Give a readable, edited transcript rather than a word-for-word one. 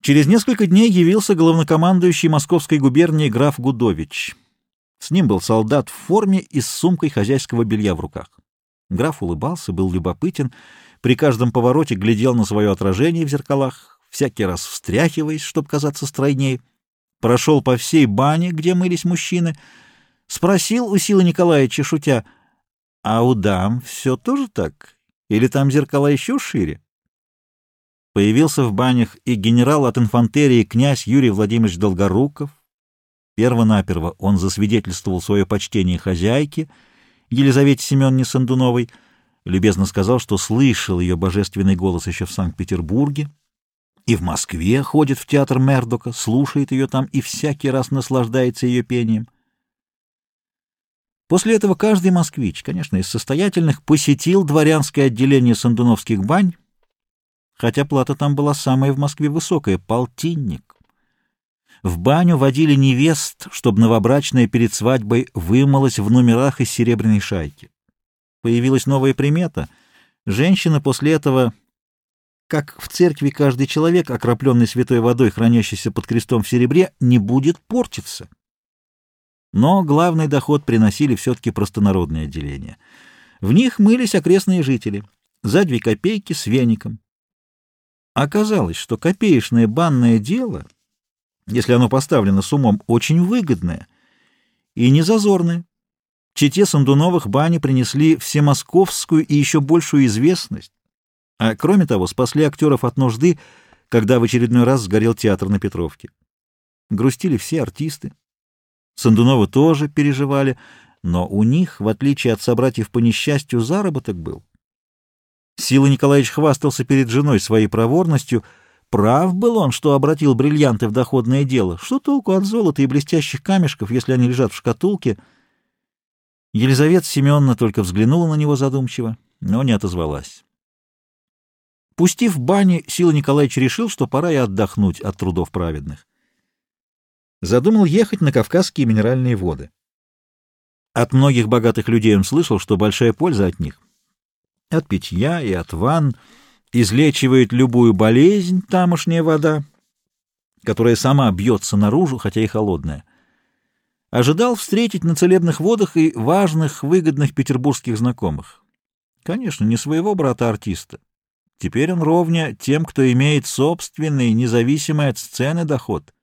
Через несколько дней явился главнокомандующий Московской губернии граф Гудович. С ним был солдат в форме и с сумкой хозяйского белья в руках. Граф улыбался, был любопытен, при каждом повороте глядел на свое отражение в зеркалах, всякий раз встряхиваясь, чтобы казаться стройней, прошел по всей бане, где мылись мужчины, спросил у Силы Николаевича, шутя: «А у дам все тоже так? Или там зеркала еще шире?» Появился в банях и генерал от инфантерии князь Юрий Владимирович Долгоруков. Первонаперво он засвидетельствовал свое почтение хозяйке Елизавете Семеновне Сандуновой, любезно сказал, что слышал ее божественный голос еще в Санкт-Петербурге и в Москве ходит в театр Мердока, слушает ее там и всякий раз наслаждается ее пением. После этого каждый москвич, конечно, из состоятельных, посетил дворянское отделение сандуновских бань, хотя плата там была самая в Москве высокая — полтинник. В баню водили невест, чтобы новобрачная перед свадьбой вымылась в номерах из серебряной шайки. Появилась новая примета. Женщина после этого, как в церкви каждый человек, окропленный святой водой, хранящийся под крестом в серебре, не будет портиться. Но главный доход приносили все-таки простонародные отделения. В них мылись окрестные жители за 2 копейки с веником. Оказалось, что копеечное банное дело, если оно поставлено с умом, очень выгодное и не зазорное. Чете Сандуновых бани принесли всемосковскую и еще большую известность, а кроме того спасли актеров от нужды, когда в очередной раз сгорел театр на Петровке. Грустили все артисты. Сандуновы тоже переживали, но у них, в отличие от собратьев по несчастью, заработок был. Сила Николаевич хвастался перед женой своей проворностью. Прав был он, что обратил бриллианты в доходное дело. Что толку от золота и блестящих камешков, если они лежат в шкатулке? Елизавета Семеновна только взглянула на него задумчиво, но не отозвалась. Пустив бани, Сила Николаевич решил, что пора и отдохнуть от трудов праведных. Задумал ехать на Кавказские минеральные воды. От многих богатых людей он слышал, что большая польза от них. От питья и от ванн излечивает любую болезнь тамошняя вода, которая сама бьется наружу, хотя и холодная. Ожидал встретить на целебных водах и важных, выгодных петербургских знакомых. Конечно, не своего брата-артиста. Теперь он ровня тем, кто имеет собственный, независимый от сцены доход.